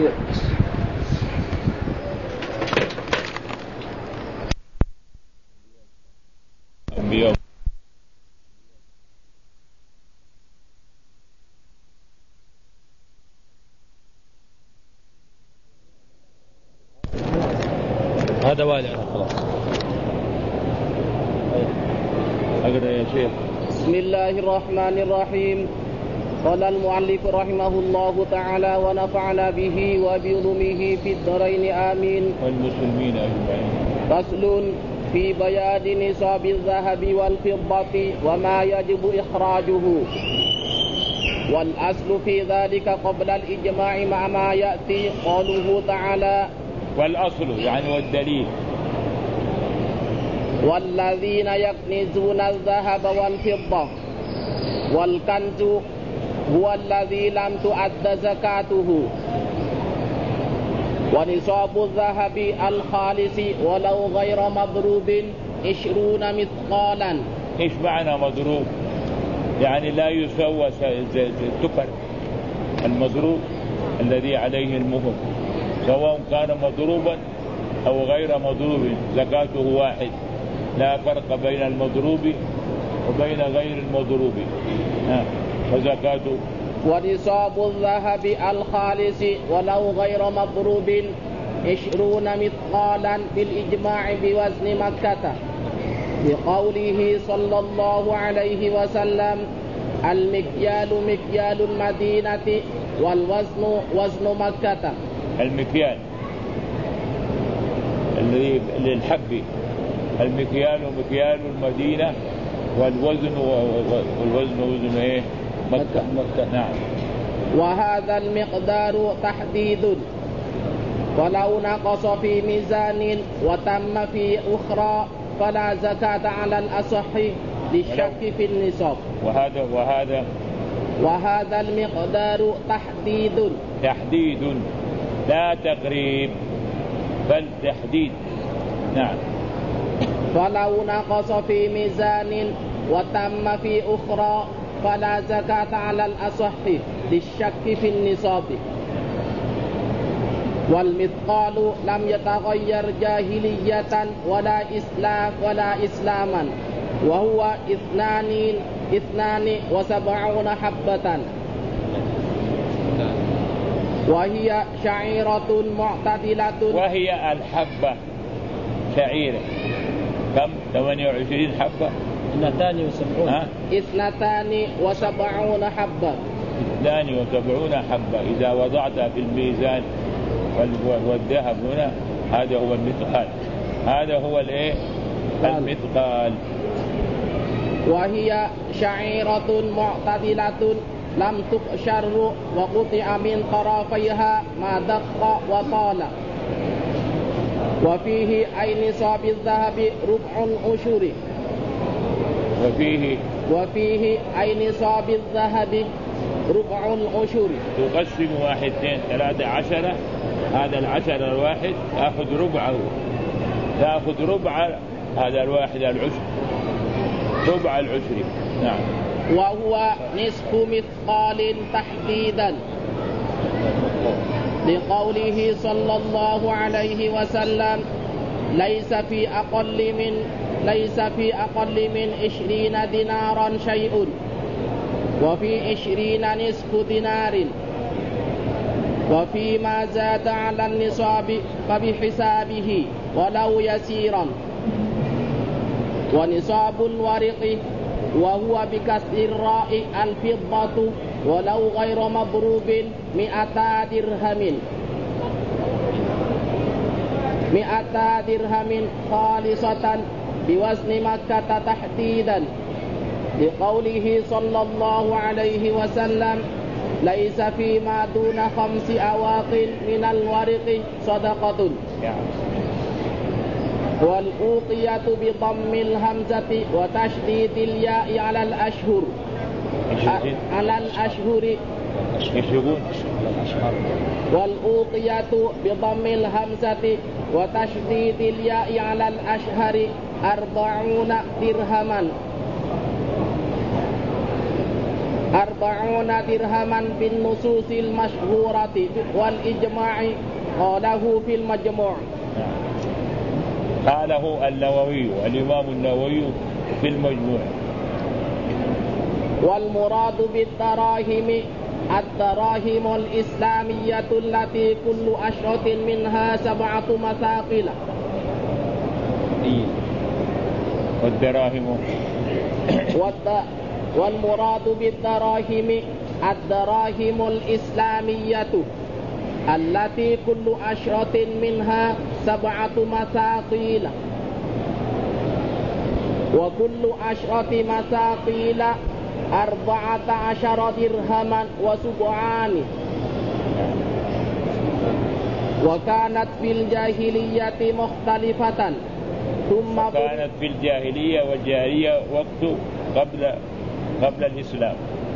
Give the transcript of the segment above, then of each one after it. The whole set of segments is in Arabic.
التكبير. هذا والي خلاص. أقرأ يا شيخ. بسم الله الرحمن الرحيم. قال المؤلف رحمه الله تعالى ونفعنا به وبعلومه في الدارين آمين. والمسلمين أجمعين. فصل في بيان نصاب الذهب والفضة وما يجب إخراجه. والأصل في ذلك قبل الإجماع مع ما يأتي قوله تعالى. والأصل يعني والدليل. والذين يكنزون الذهب والفضة. والكنز هو الذي لم تؤد زكاته. ونصاب الذهب الخالص ولو غير مضروب 20 مثقالا. إيش معنى مضروب؟ يعني لا يسوى التكر المضروب الذي عليه المهر، سواء كان مضروبا أو غير مضروب زكاته واحد، لا فرق بين المضروب وبين غير المضروب فزكاته. ونصاب الذهب الخالص ولو غير مضروب 20 مثقالا بالإجماع بوزن مكة، بقوله صلى الله عليه وسلم المكيال مكيال المدينة والوزن وزن مكة. المكيال الذي للحب، المكيال مكيال المدينة، والوزن وزن ايه؟ مكة. نعم. وهذا المقدار تحديد، ولو نقص في ميزان وتم في أخرى فلا زكاة على الأصح للشك في النصاب. وهذا المقدار تحديد لا تقريب بل تحديد. نعم. فلو نقص في ميزان وتم في أخرى فلا زكاة على الأصح للشك في النصاب. والمثقال لم يتغير جاهلية ولا إسلاما، وهو 72 حبة، وهي شعيرة معتدلة. وهي الحبة شعيرة كم؟ 28 حبة. 72 حبة. 72 حبة إذا وضعتها في الميزان والذهب هنا، هذا هو المثقال، هذا هو الايه؟ المثقال. وهي شعيرة معتدلة لم تقشر وقطع من طرفيها ما دق وطال. وفيه أي نصاب الذهب ربع العشر. وفيه أي نصاب الذهب ربع العشر. تقسم 1 2 3 10، هذا العشر الواحد تأخذ ربعه، تأخذ ربع هذا الواحد العشر، ربع العشر. نعم. وهو نصف مثقال تحديدا، لقوله صلى الله عليه وسلم ليس في أقل من 20 دينارا شيء، وفي 20 نصف دينار، وفيما زاد على النصاب فبحسابه ولو يسيرا. ونصاب الورق وهو بكسر الراء الفضة ولو غير مضروب 100 درهم خالصة بوزن مكة تحديدا، لقوله صلى الله عليه وسلم ليس فيما دون 5 أواق من الورق صدقة. والأوقية بضم الهمزة وتشديد الياء على الأشهر. والأوقية بضم الهمزة وتشديد الياء على الأشهر 40 درهما. 40 درهما بالنصوص المشهورة والإجماع. قاله في المجموع. قاله النووي الإمام النووي في المجموع. والمراد بالدراهم الدراهم الإسلامية التي كل عشرة منها 7 مثاقيل. والدراهم والمراد بالدراهم الدراهم الإسلامية التي كل عشرة منها 7 مثاقيل، وكل 10 مثاقيل 14 درهما وسبعان. وكانت في الجاهلية مختلفة ثم كانت في الجاهلية والجاهلية وقت قبل الإسلام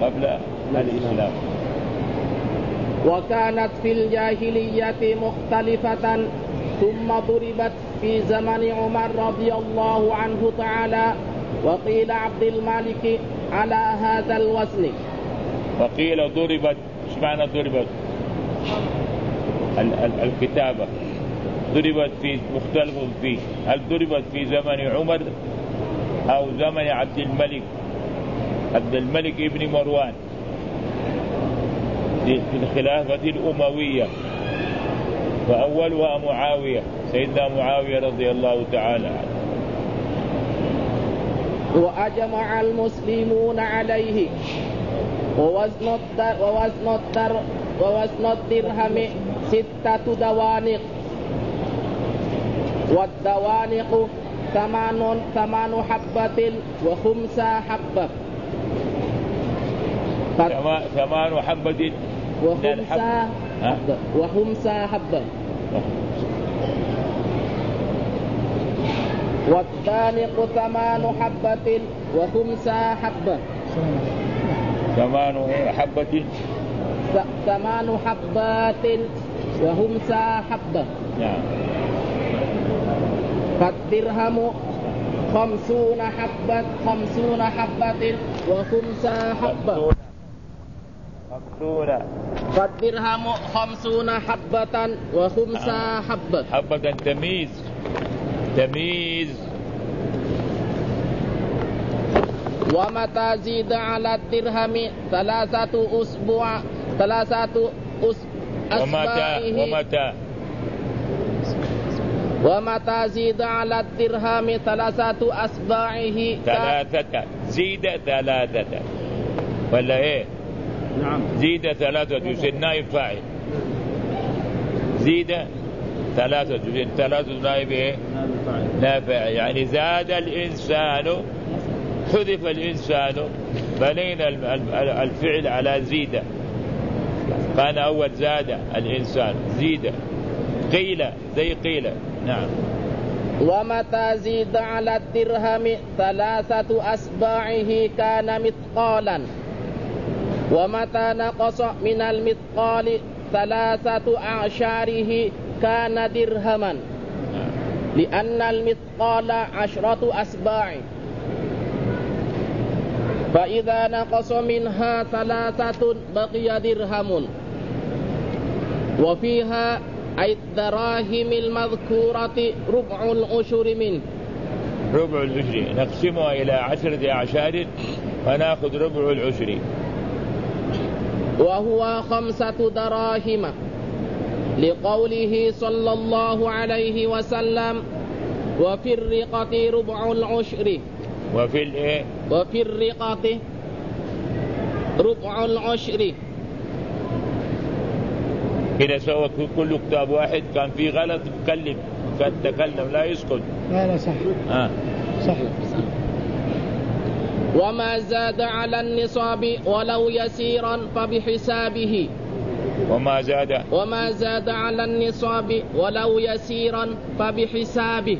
وكانت في الجاهلية مختلفة ثم ضربت في زمن عمر رضي الله عنه تعالى، وقيل عبد الملك على هذا الوزن. وقيل ضربت. ايش معنى ضربت؟ الكتابة ضربت في مختلف فيه، هل ضربت في زمن عمر أو زمن عبد الملك ابن مروان في الخلافة الأموية، وأولها معاوية، سيدنا معاوية رضي الله تعالى عنه. وأجمع المسلمون عليه. ووزن الدرهم 6 دوانق، والدوانق 8 حبة و5 حبة. 8 حبة و5 حبة. والدانق 8 حبة و5 حبة. 8 حبة 8 حبات و5 حبة. نعم. فالدرهم 50 حبة و5 حبة. فالدرهم 50 حبة و5 حبة. حبة تمييز. ومتى زيد على الدرهم 3 أسبوع 3 أسباعه. ومتى زيد على الدرهم 3 أسباعه. 3 زيد 3 ولا ايه؟ نعم. زيد 3 يصير نائب فاعل. زيد 3 يصير 3 نائب ايه؟ نائب فاعل. يعني زاد الإنسان، حذف الإنسان، بنينا الفعل على زيد. كان أول زاد الإنسان، زيد قيل زي قيل. نعم. ومتى زيد على الدرهم 3 أسباعه كان مثقالا. ومتى نقص من المثقال 3 أعشاره كان درهما، لأن المثقال 10 أسباع. فإذا نقص منها 3 بقي درهم. وفيها أي الدراهم المذكورة ربع العشر منه. ربع العشر نقسمها إلى 10 أعشار ونأخذ ربع العشر، وهو 5 دراهم، لقوله صلى الله عليه وسلم: وفي الرقة ربع العشر. وفي الرقة ربع العشر. إذا سوى كل كتاب واحد كان في غلط تكلم لا يسكت. لا صح. صح. وما زاد على النصاب ولو يسيرا فبحسابه. وما زاد على النصاب ولو يسيرا فبحسابه.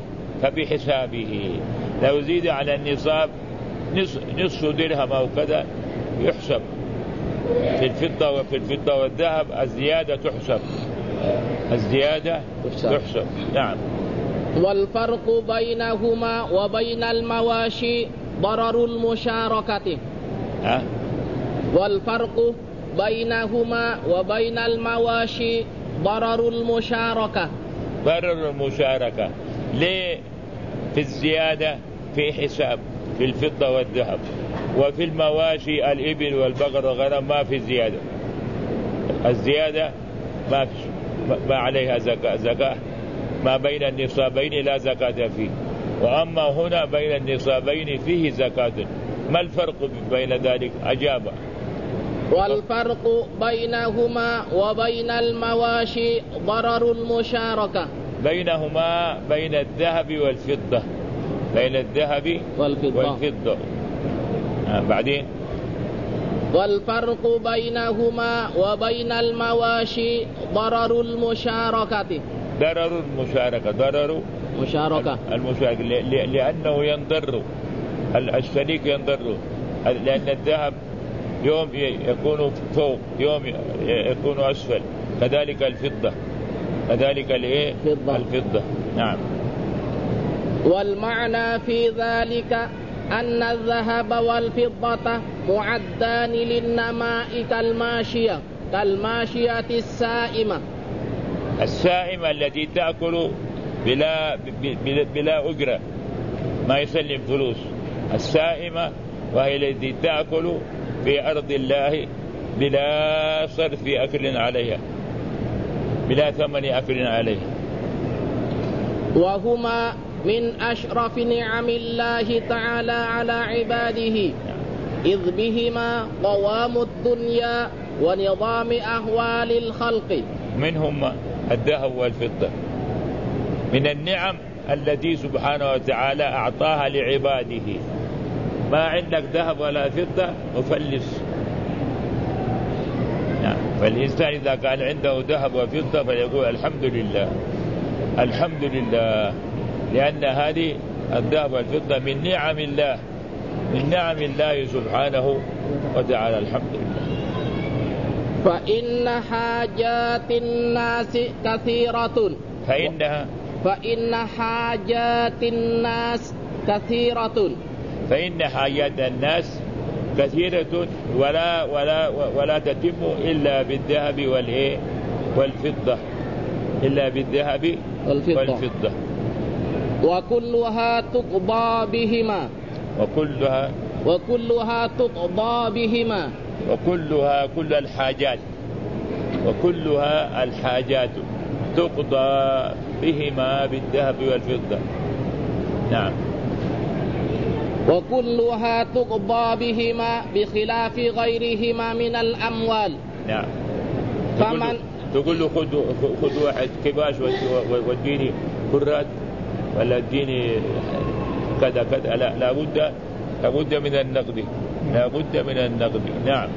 لو زيد على النصاب نصف درهم أو كذا يحسب. في الفضة والذهب الزيادة تحسب. نعم. والفرق بينهما وبين المواشي ضرر المشاركة. والفرق بينهما وبين المواشي ضرر المشاركة. ضرر المشاركة ليه؟ في الزيادة في حساب في الفضة والذهب، وفي المواشي الإبل والبقر والغنم ما في زيادة. الزيادة ما عليها زكاة ما بين النصابين لا زكاة فيه، وأما هنا بين النصابين فيه زكاة. ما الفرق بين ذلك؟ أجاب. والفرق بينهما وبين المواشي ضرر المشاركة. بينهما بين الذهب والفضة، بين الذهب والفضة. بعدين والفرق بينهما وبين المواشي ضرر المشاركة. ضرر المشاركة، ضرر مشاركة المشاركة لأنه ينضر الشريك، ينضر لأن الذهب يوم يكون فوق يوم يكون أسفل، كذلك الفضة، كذلك الفضة. نعم. والمعنى في ذلك أن الذهب والفضة معدان للنماء كالماشية السائمة التي تأكل بلا أجرة، ما يسلم فلوس. السائمة وهي التي تأكل في أرض الله بلا صرف أكل عليها، بلا ثمن أكل عليها. وهما من أشرف نعم الله تعالى على عباده، إذ بهما قوام الدنيا ونظام أحوال الخلق. منهما الذهب والفضة من النعم التي سبحانه وتعالى أعطاها لعباده. ما عندك ذهب ولا فضة مفلس. فالإنسان إذا كان عنده ذهب وفضة فيقول الحمد لله، الحمد لله، لأن هذه الذهب والفضة من نعم الله، من نعم الله سبحانه وتعالى. الحمد لله. فإن حاجات الناس كثيرة. فإن حاجات الناس كثيرة. فإن حاجات الناس كثيرة ولا تتم إلا بالذهب والفضة، إلا بالذهب والفضة. وكلها تقضى بهما. وكلها تقضى بهما. كل الحاجات، وكلها الحاجات تقضى بهما بالذهب والفضة. نعم. وكلها تقضى بهما بخلاف غيرهما من الأموال. نعم. فمن تقول له خذ واحد كباش واديني كرات ولا اديني كذا كذا، لا، لابد من النقد، لابد من النقد. نعم.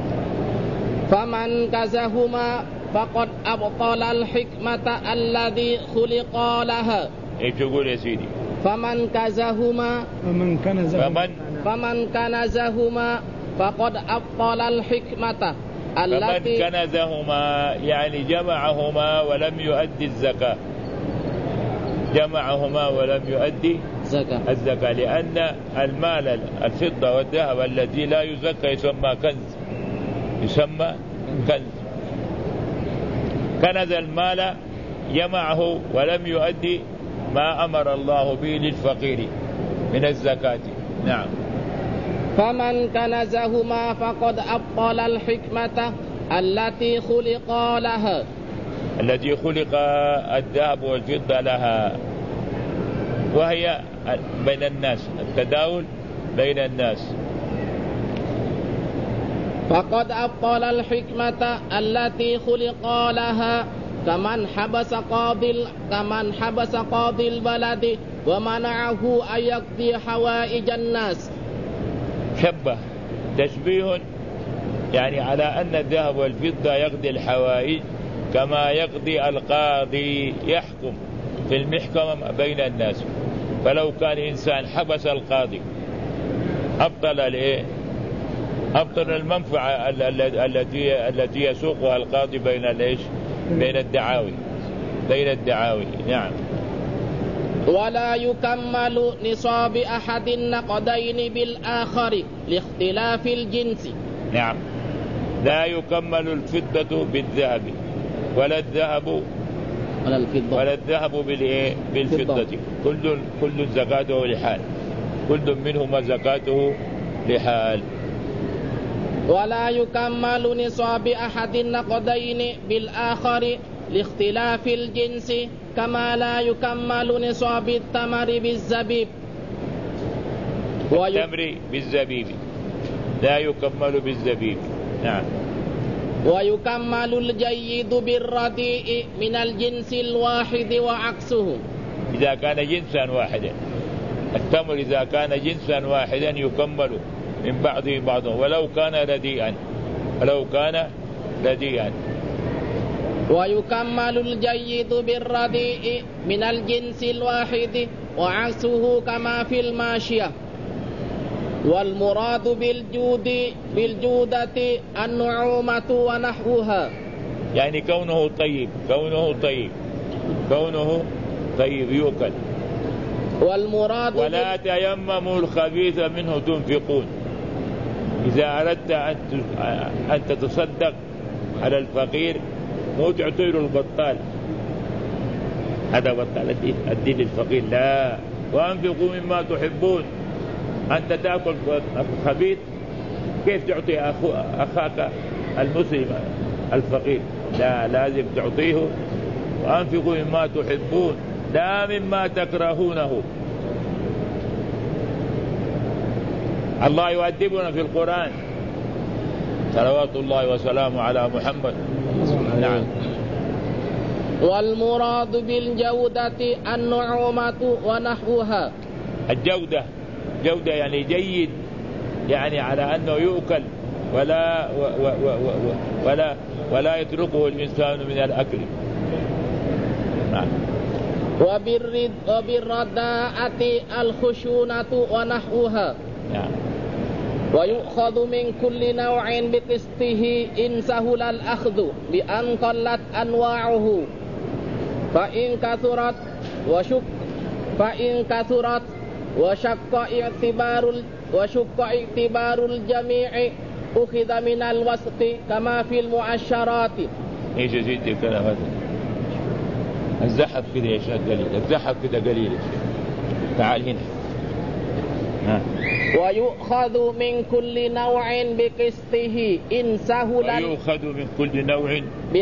فمن كزهما فقد أبطل الحكمة الذي خلق لها. ايش تقول يا سيدي؟ فمن كنزهما فقد أبطل الحكمة التي. فمن كنزهما يعني جمعهما ولم يؤدي الزكاة، جمعهما ولم يؤدي الزكاة، لأن المال الفضة والذهب الذي لا يزكى يسمى كنز، يسمى كنز. كنز المال جمعه ولم يؤدي ما أمر الله به للفقير من الزكاة. نعم. فمن كنزهما فقد أبطل الحكمة التي خلق لها، التي خلق الذهب والفضة لها، وهي بين الناس، التداول بين الناس. فقد أبطل الحكمة التي خلق لها كمن حبس قاضي البلد ومنعه أن يقضي حوائج الناس. شبه تشبيه يعني على أن الذهب والفضة يقضي الحوائج كما يقضي القاضي، يحكم في المحكمة بين الناس. فلو كان إنسان حبس القاضي أبطل المنفعة التي يسوقها القاضي بين الدعاوي. نعم. ولا يكمل نصاب أحد النقدين بالآخر لاختلاف الجنس. نعم. لا يكمل الفضة بالذهب ولا الذهب بالفضة. كل زكاته لحال، كل منهما زكاته لحال. ولا يكمل نصاب أحد النقدين بالآخر لاختلاف الجنس، كما لا يكمل نصاب التمر بالزبيب. التمر بالزبيب لا يكمل بالزبيب. نعم. ويكمل الجيد بالرديء من الجنس الواحد وعكسه إذا كان جنسا واحدا. التمر إذا كان جنسا واحدا يكمل من بعضه بعضا ولو كان رديئا. ويكمل الجيد بالرديء من الجنس الواحد وعكسه كما في الماشية. والمراد بالجودة النعومة ونحوها، يعني كونه طيب يؤكل. والمراد ولا تيمموا الخبيث منه تنفقون. إذا أردت أن تتصدق على الفقير مو تعطيه البطال، هذا بطال الدين للفقير، لا. وأنفقوا مما تحبون. أنت تأكل خبيث، كيف تعطي أخاك المسلم الفقير؟ لا، لازم تعطيه. وأنفقوا مما تحبون لا مما تكرهونه. الله يؤدبنا في القرآن صلوات الله وسلامه على محمد. نعم. والمراد بالجودة النعومة ونحوها. الجودة يعني جيد، يعني على أنه يؤكل ولا يتركه الإنسان من الأكل. نعم. وبالرداءة الخشونة ونحوها. نعم. ويؤخذ من كل نوع بقسطه إن سهل الأخذ بأن قلت أنواعه، فإن كثرت وشق اعتبار الجميع أخذ من الوسط كما في المعشرات. ايش زيد الكلام هذا؟ الزحف كده يا شيخ قليل، الزحف كده قليل. تعال هنا. ويؤخذ من كل نوع بقسطه إن سهل. ويؤخذ من كل نوع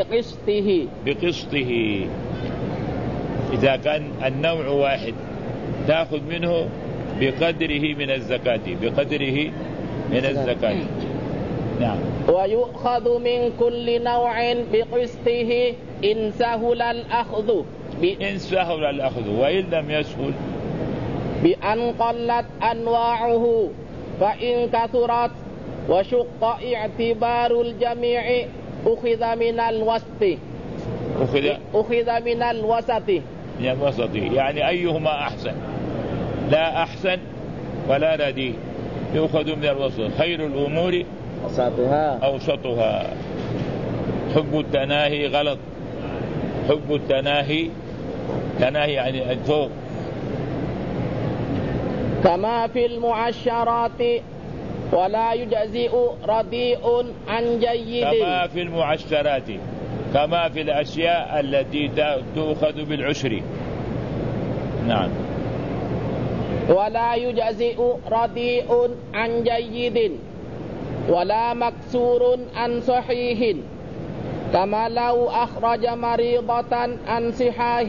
بقسطه. إذا كان النوع واحد تأخذ منه بقدره من الزكاة. نعم. ويؤخذ من كل نوع بقسطه إن سهل الأخذ وإن لم يسهل بأن قلت أنواعه، فإن كثرت وشق اعتبار الجميع أخذ من الوسط. يعني أيهما أحسن، لا أحسن ولا رديء، يأخذ من الوسط. خير الأمور أوسطها. حب التناهي غلط. حب التناهي يعني الفوق. كما في المعشرات ولا يجزئ رديء عن جيد. كما في المعشرات، كما في الأشياء التي تؤخذ بالعشر. نعم. ولا يجزئ رديء عن جيد ولا مكسور عن صحيح، كما لو أخرج مريضة عن صحاح.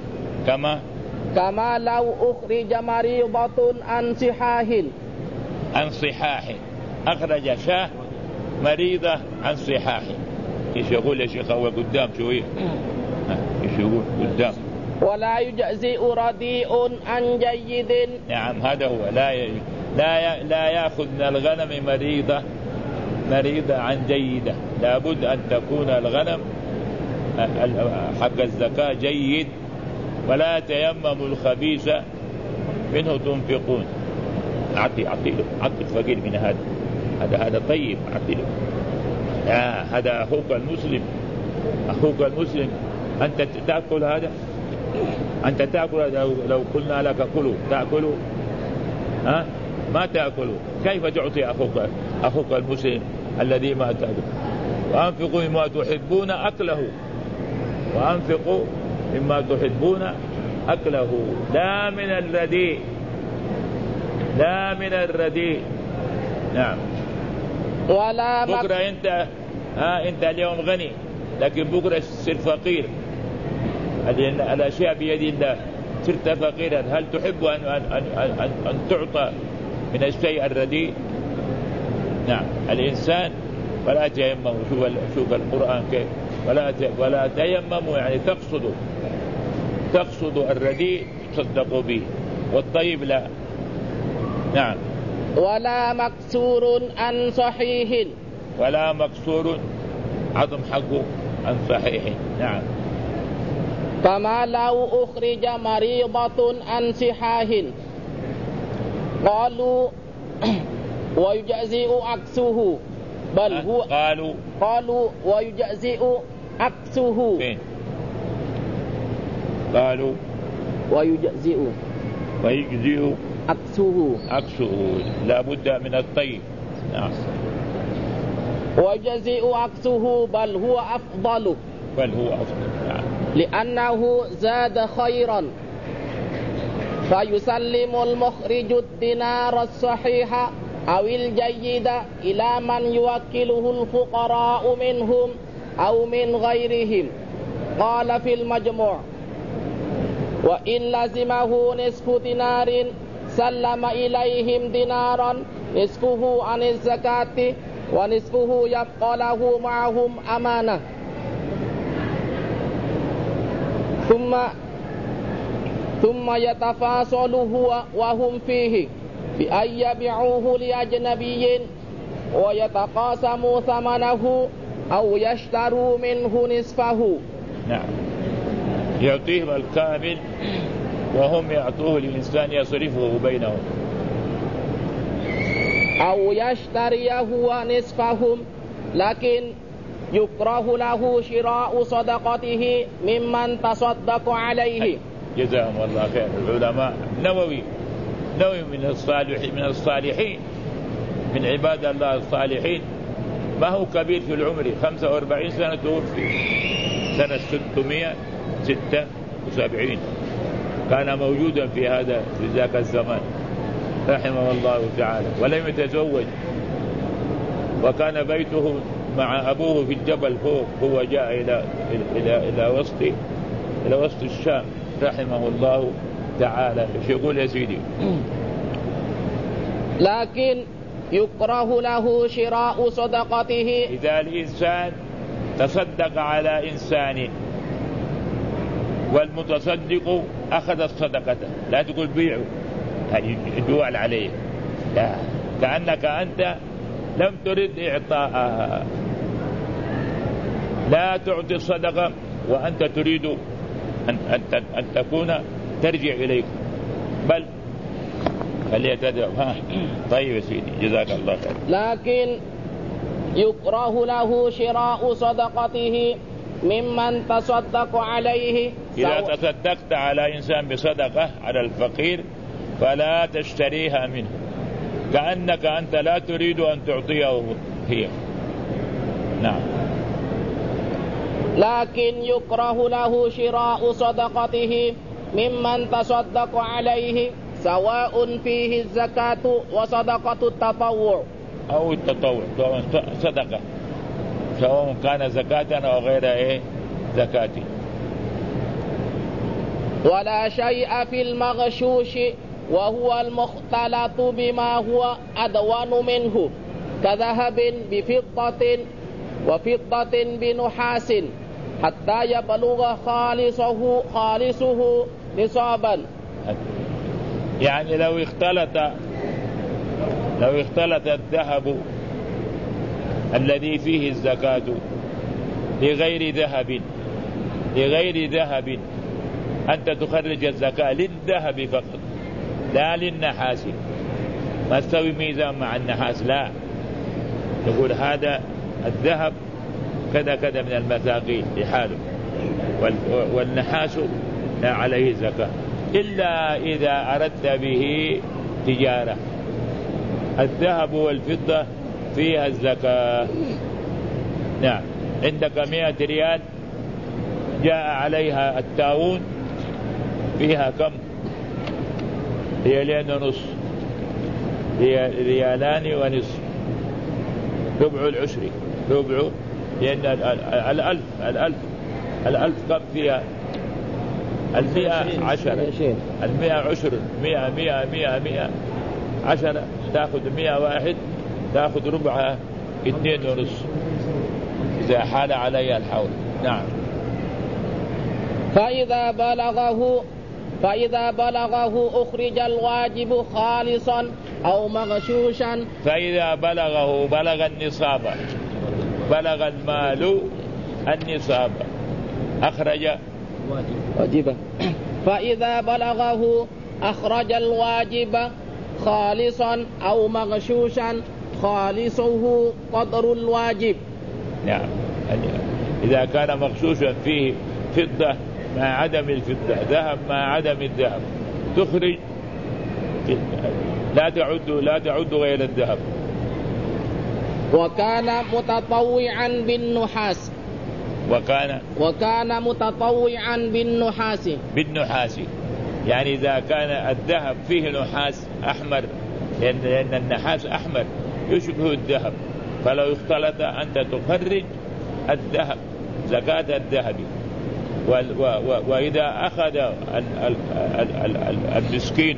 كما لو أخرج مريضة عن صحاح. أخرج شاه مريضة عن صحاح. إيش يقول يا شيخ؟ هو قدام شوية. إيش يقول قدام؟ ولا يجزئ رديء عن جيد. نعم، هذا هو. لا يأخذ من الغنم مريضة عن جيدة. لابد أن تكون الغنم حق الزكاة جيد. ولا تيمموا الخبيث منه تنفقون. أعطي الفقير من هذا طيب، أعطي له. هذا أخوك المسلم. أنت تأكل هذا؟ أنت تأكل؟ لو قلنا لك كلوا تأكلوا؟ ما تأكلوا. كيف تعطي أخوك المسلم الذي ما تأكل. وأنفقوا مما تحبون أكله، وأنفقوا مما تحبون أكله لا من الرديء، لا من الرديء. نعم. ولا بكرة أنت اليوم غني لكن بكرة تصير فقير، الأشياء بيد الله، صرت فقيرا، هل تحب أن تعطى من الشيء الرديء؟ نعم. الإنسان ولا تيمموا، شوف القرآن كيف، ولا تيمموا يعني تقصدوا الرديء تصدقوا به، والطيب لا. نعم. ولا مكسور عن صحيح، ولا مكسور عظم حقه عن صحيح. نعم. كما لو أخرج مريضة عن صحاح قالوا ويجزئ عكسه، بل هو قالوا ويجزئ عكسه. فين؟ قالوا ويجزئ عكسه لا بد من الطيب. نعم. ويجزئ عكسه بل هو أفضل. نعم. لأنه زاد خيرا، فيسلم المخرج الدينار الصحيح أو الجيد إلى من يوكله الفقراء منهم أو من غيرهم. قال في المجموع: وإن لزمه نصف دينار سلم إليهم دينارا نصفه عن الزكاة ونصفه يبقى له معهم أمانة، ثم يتفاصل هو وهم فيه بأن يبيعوه لأجنبي ويتقاسموا ثمنه أو يشتروا منه نصفه. نعم. يعطيهم الكامل وهم يعطوه لإنسان يصرفه بينهم، أو يشتريه نصفهم، لكن يكره له شراء صدقته ممن تصدق عليه. جزاهم الله خير. العلماء نووي من الصالحين من عباد الله الصالحين، ما هو كبير في العمر، 45 سنة توفي سنة 676، كان موجودا في ذاك الزمان رحمه الله تعالى، ولم يتزوج، وكان بيته مع أبوه في الجبل فوق، هو جاء إلى وسط الشام رحمه الله تعالى. ايش يقول يا سيدي؟ لكن يكره له شراء صدقته إذا الإنسان تصدق على إنسان والمتصدق أخذ الصدقة، لا تقول بيعه يعني الدوال عليه، لا، كأنك أنت لم ترد إعطاءها. لا تعطي الصدقة وأنت تريد أن تكون ترجع إليك، بل فليتدعو. طيب يا سيدي جزاك الله خير. لكن يكره له شراء صدقته ممن تصدق عليه. إذا تصدقت على إنسان بصدقة على الفقير فلا تشتريها منه، كأنك أنت لا تريد أن تعطيه هي. نعم. لكن يكره له شراء صدقته ممن تصدق عليه، سواء فيه الزكاة وصدقة التطوع أو التطوع، صدقة سواء كان زكاة أو غير زكاة. ولا شيء في المغشوش وهو المختلط بما هو أدون منه، كذهب بفضة وفضة بنحاس، حتى يبلغ خالصه نصابا. يعني لو اختلط الذهب الذي فيه الزكاة لغير ذهب، أنت تخرج الزكاة للذهب فقط لا للنحاس، ما تسوي ميزان مع النحاس، لا، تقول هذا الذهب كذا كذا من المثاقيل لحاله، والنحاس لا عليه زكاة إلا إذا أردت به تجارة. الذهب والفضة فيها الزكاة. نعم. عندك 100 ريال جاء عليها التاون فيها كم؟ ريالين ونص، ريالان ونصف، ربع العشر، ربع، لأن الألف كم فيها؟ 100 10، 100 عشر، 100 10، تأخذ 100 واحد، تأخذ ربعها 2 ونصف إذا حال عليها الحول. نعم. فإذا بلغه أخرج الواجب خالصا أو مغشوشا. فإذا بلغ النصاب، بلغ المال النصاب، أخرج واجبه. فإذا بلغه أخرج الواجب خالصا أو مغشوشا، خالصه قدر الواجب. نعم. إذا كان مغشوشا فيه فضة مع عدم الفضة، ذهب مع عدم الذهب، تخرج، لا تعد غير الذهب. وكان متطوعا بالنحاس. وكان متطوعا بالنحاس. يعني إذا كان الذهب فيه نحاس أحمر، لأن النحاس أحمر يشبه الذهب، فلو اختلط أنت تخرج الذهب، زكاة الذهب. وإذا أخذ المسكين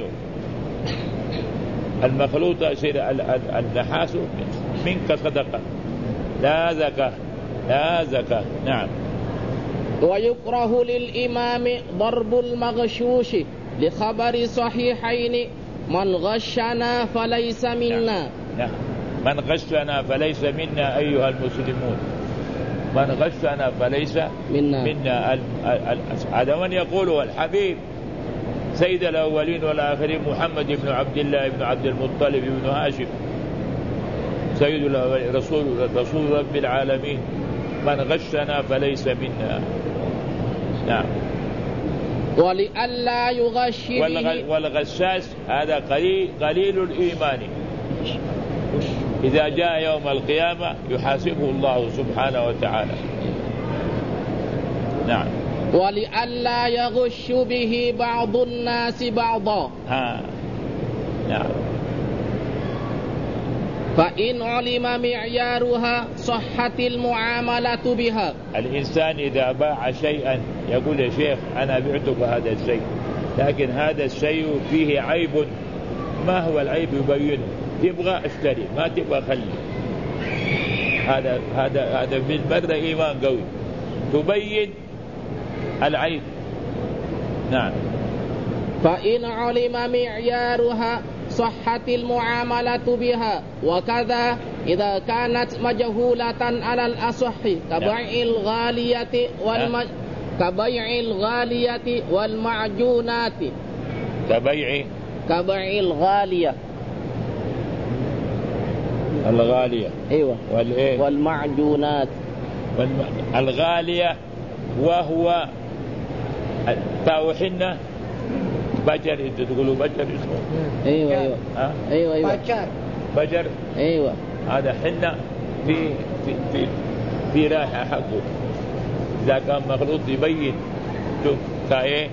المخلوط يصير النحاس منك صدقة، لا زكاة. نعم. ويكره للإمام ضرب المغشوش لخبر صحيحين: من غشنا فليس منا. نعم. من غشنا فليس منا أيها المسلمون، من غشنا فليس منا. هذا من يقوله الحبيب سيد الأولين والآخرين محمد بن عبد الله بن عبد المطلب بن هاشم، سيد الأولين، رسول رب العالمين. من غشنا فليس منا. نعم. ولئلا يغش والغشاش هذا قليل الإيمان، إذا جاء يوم القيامة يحاسبه الله سبحانه وتعالى. نعم. ولئلا يغش به بعض الناس بعضا. نعم. فإن علم معيارها صحت المعاملة بها. الإنسان إذا باع شيئا يقول: يا شيخ أنا بعتك هذا الشيء، لكن هذا الشيء فيه عيب، ما هو العيب؟ يبينه، تبغى اشتري، ما تبغى خلي. هذا بالمرة إيمان قوي، تبين العيب. نعم. فإن علم معيارها صحت المعاملة بها. وكذا إذا كانت مجهولة على الأصح كبيع الغالية والمعجونات. كبيع الغالية. أيوة. والمعجونات. الغالية وهو تاوحنا بجر، انت تقولوا بجر اسمه؟ ايوه. ايوه. بجر. ايوه. هذا حنة في رائحة حقه، إذا كان مخلوط يبين. شوف كايه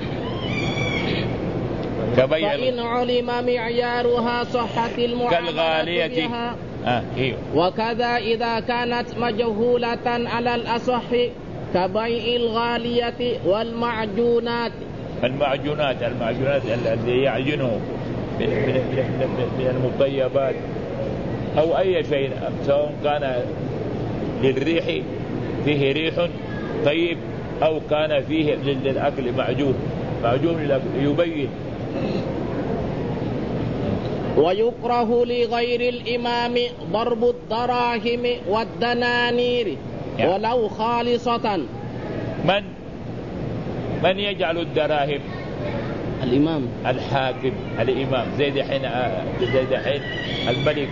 فإن علم معيارها صحت المعاملة بها. إيوه. وكذا إذا كانت مجهولة على الأصح كبيع الغالية والمعجونات. المعجونات الذي يعجنه من المطيبات أو أي شيء، سواء كان للريح فيه ريح طيب أو كان فيه للأكل معجون يبين. ويكره لغير الإمام ضرب الدراهم والدنانير ولو خالصة. من يجعل الدراهم؟ الإمام، الحاكم، الإمام. زي دحين الملك،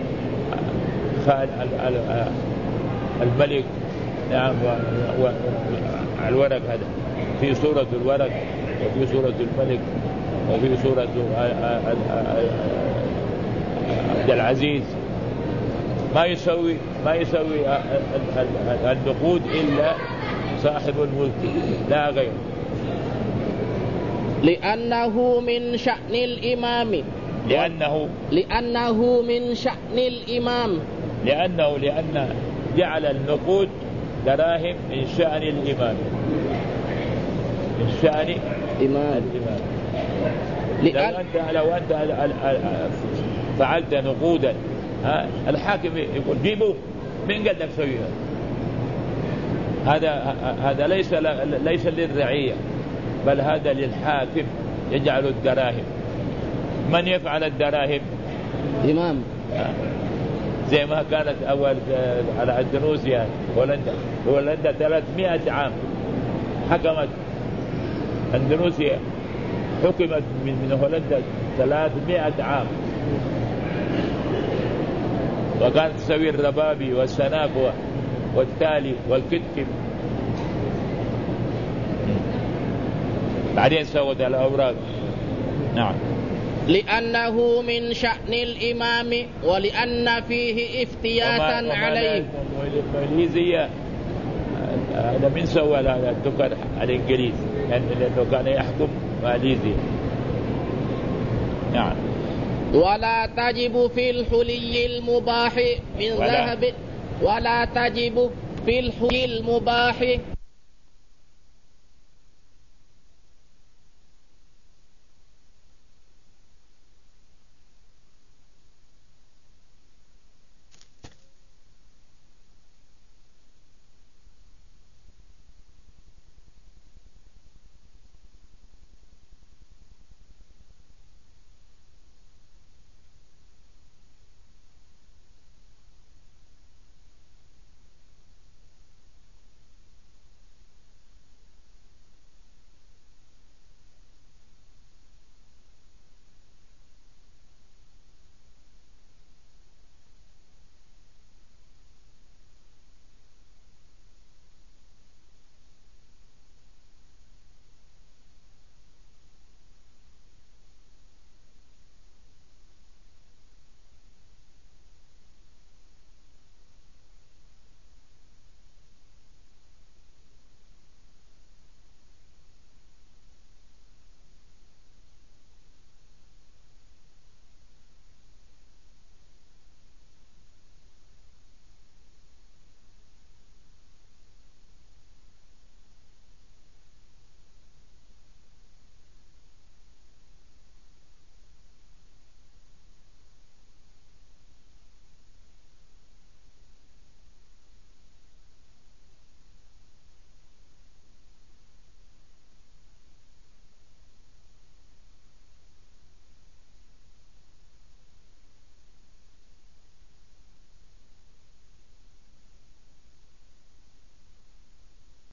الملك. نعم. والورق هذا في سورة الورق، وفي سورة الملك، وفي سورة عبد العزيز. ما يسوي النقود إلا صاحب الملك لا غير. لأنه من شأن الإمام. لأنه من شأن الإمام. لأن جعل النقود دراهم من شأن الإمام، من شأن الإمام. لو أنت فعلت نقودا الحاكم يقول جيبوه، من قد تسويها؟ هذا ليس للرعية، بل هذا للحاكم يجعل الدراهم. من يفعل الدراهم؟ إمام. زي ما كانت أول على أندونيسيا هولندا 300 عام حكمت أندونيسيا، حكمت من هولندا 300 عام، وكانت تسوي الربابي والسناق والتالي والكتكب. بعدين سوت الأوراق. نعم. لأنه من شأن الإمام ولأن فيه افتياتا عليه. ماليزيا هذا من سوى هذا الدكان الإنجليز، لأنه كان يحكم ماليزيا. نعم. ولا تجب في الحلي المباح من ذهب، ولا تجب في الحلي المباح